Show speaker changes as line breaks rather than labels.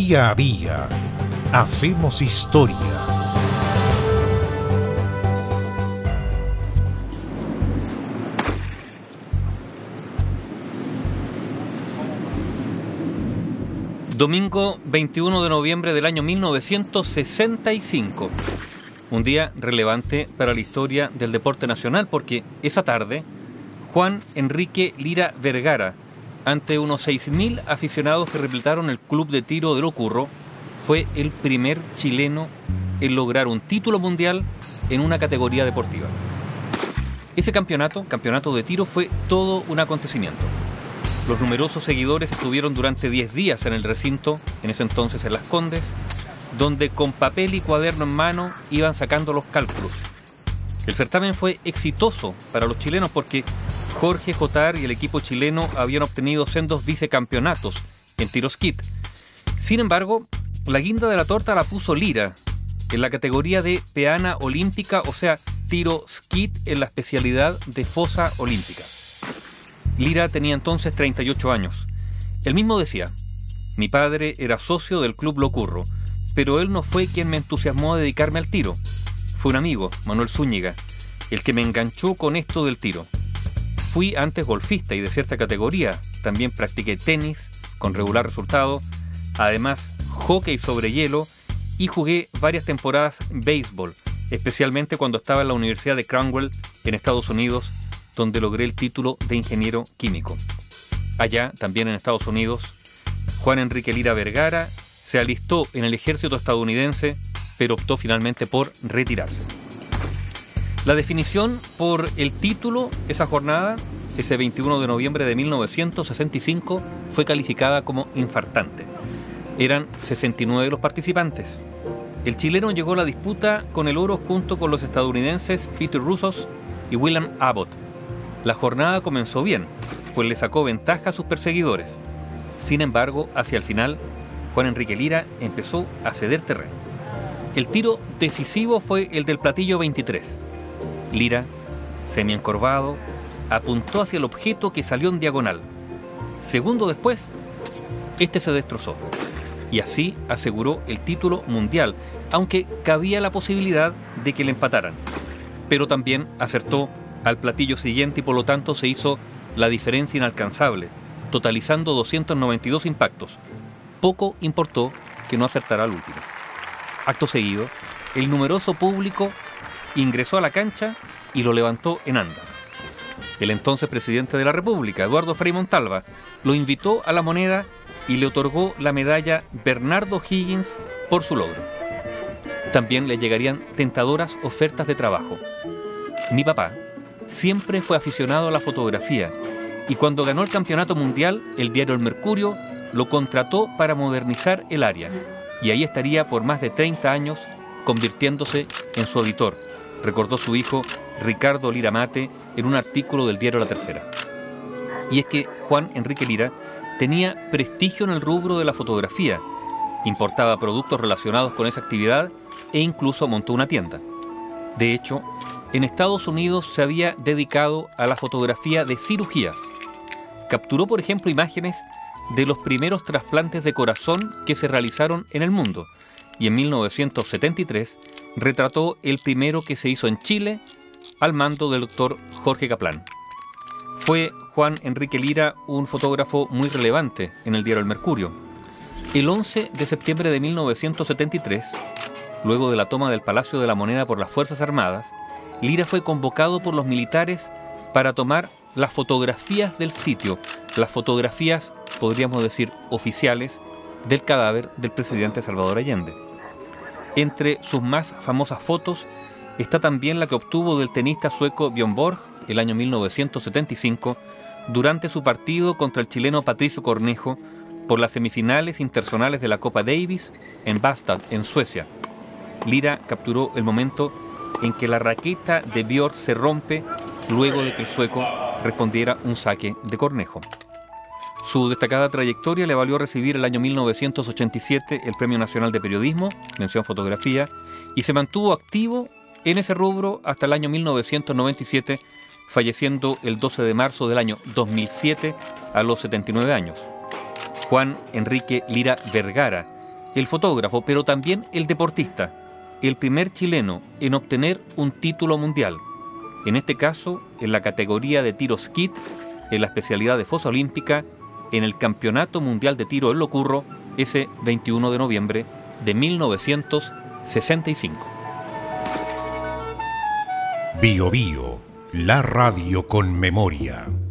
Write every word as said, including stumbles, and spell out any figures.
Día a día hacemos historia.
Domingo veintiuno de noviembre del año mil novecientos sesenta y cinco. Un día relevante para la historia del deporte nacional porque esa tarde Juan Enrique Lira Vergara, ante unos seis mil aficionados que repletaron el club de tiro de Locurro, fue el primer chileno en lograr un título mundial en una categoría deportiva. Ese campeonato, campeonato de tiro, fue todo un acontecimiento. Los numerosos seguidores estuvieron durante diez días en el recinto, en ese entonces en Las Condes, donde con papel y cuaderno en mano iban sacando los cálculos. El certamen fue exitoso para los chilenos porque Jorge Jotar y el equipo chileno habían obtenido sendos vicecampeonatos en tiro skeet. Sin embargo, la guinda de la torta la puso Lira en la categoría de peana olímpica, o sea, tiro skeet en la especialidad de fosa olímpica. Lira tenía entonces treinta y ocho años. Él mismo decía: mi padre era socio del Club Locurro, pero él no fue quien me entusiasmó a dedicarme al tiro. Fue un amigo, Manuel Zúñiga, el que me enganchó con esto del tiro. Fui antes golfista y de cierta categoría. También practiqué tenis con regular resultado, además hockey sobre hielo, y jugué varias temporadas béisbol, especialmente cuando estaba en la Universidad de Cromwell en Estados Unidos, donde logré el título de ingeniero químico. Allá, también en Estados Unidos, Juan Enrique Lira Vergara se alistó en el ejército estadounidense, pero optó finalmente por retirarse. La definición por el título esa jornada, ese veintiuno de noviembre de mil novecientos sesenta y cinco, fue calificada como infartante. Eran sesenta y nueve los participantes. El chileno llegó a la disputa con el oro junto con los estadounidenses Peter Russos y William Abbott. La jornada comenzó bien, pues le sacó ventaja a sus perseguidores. Sin embargo, hacia el final, Juan Enrique Lira empezó a ceder terreno. El tiro decisivo fue el del platillo veintitrés. Lira, semi-encorvado, apuntó hacia el objeto que salió en diagonal. Segundo después, este se destrozó y así aseguró el título mundial, aunque cabía la posibilidad de que le empataran. Pero también acertó al platillo siguiente y por lo tanto se hizo la diferencia inalcanzable, totalizando doscientos noventa y dos impactos. Poco importó que no acertara al último. Acto seguido, el numeroso público ingresó a la cancha y lo levantó en andas. El entonces presidente de la República, Eduardo Frei Montalva, lo invitó a la moneda y le otorgó la medalla Bernardo Higgins por su logro. También le llegarían tentadoras ofertas de trabajo. Mi papá siempre fue aficionado a la fotografía y cuando ganó el campeonato mundial, el diario El Mercurio lo contrató para modernizar el área y ahí estaría por más de treinta años convirtiéndose en su editor, recordó su hijo Ricardo Lira Mate en un artículo del diario La Tercera. Y es que Juan Enrique Lira tenía prestigio en el rubro de la fotografía, importaba productos relacionados con esa actividad e incluso montó una tienda. De hecho, en Estados Unidos se había dedicado a la fotografía de cirugías. Capturó, por ejemplo, imágenes de los primeros trasplantes de corazón que se realizaron en el mundo y en mil novecientos setenta y tres retrató el primero que se hizo en Chile al mando del doctor Jorge Kaplan. Fue Juan Enrique Lira un fotógrafo muy relevante en el diario El Mercurio. El once de septiembre de mil novecientos setenta y tres, luego de la toma del Palacio de la Moneda por las Fuerzas Armadas, Lira fue convocado por los militares para tomar las fotografías del sitio, las fotografías, podríamos decir, oficiales del cadáver del presidente Salvador Allende. Entre sus más famosas fotos está también la que obtuvo del tenista sueco Björn Borg el año mil novecientos setenta y cinco durante su partido contra el chileno Patricio Cornejo por las semifinales interzonales de la Copa Davis en Bastad, en Suecia. Lira capturó el momento en que la raqueta de Björn se rompe luego de que el sueco respondiera un saque de Cornejo. Su destacada trayectoria le valió recibir el año mil novecientos ochenta y siete el Premio Nacional de Periodismo, mención fotografía, y se mantuvo activo en ese rubro hasta el año mil novecientos noventa y siete, falleciendo el doce de marzo del año dos mil siete a los setenta y nueve años. Juan Enrique Lira Vergara el fotógrafo, pero también el deportista, el primer chileno en obtener un título mundial, en este caso en la categoría de tiro skeet, en la especialidad de fosa olímpica, en el Campeonato Mundial de Tiro en Locurro, ese veintiuno de noviembre de mil novecientos sesenta y cinco.
Bio Bio, la radio con memoria.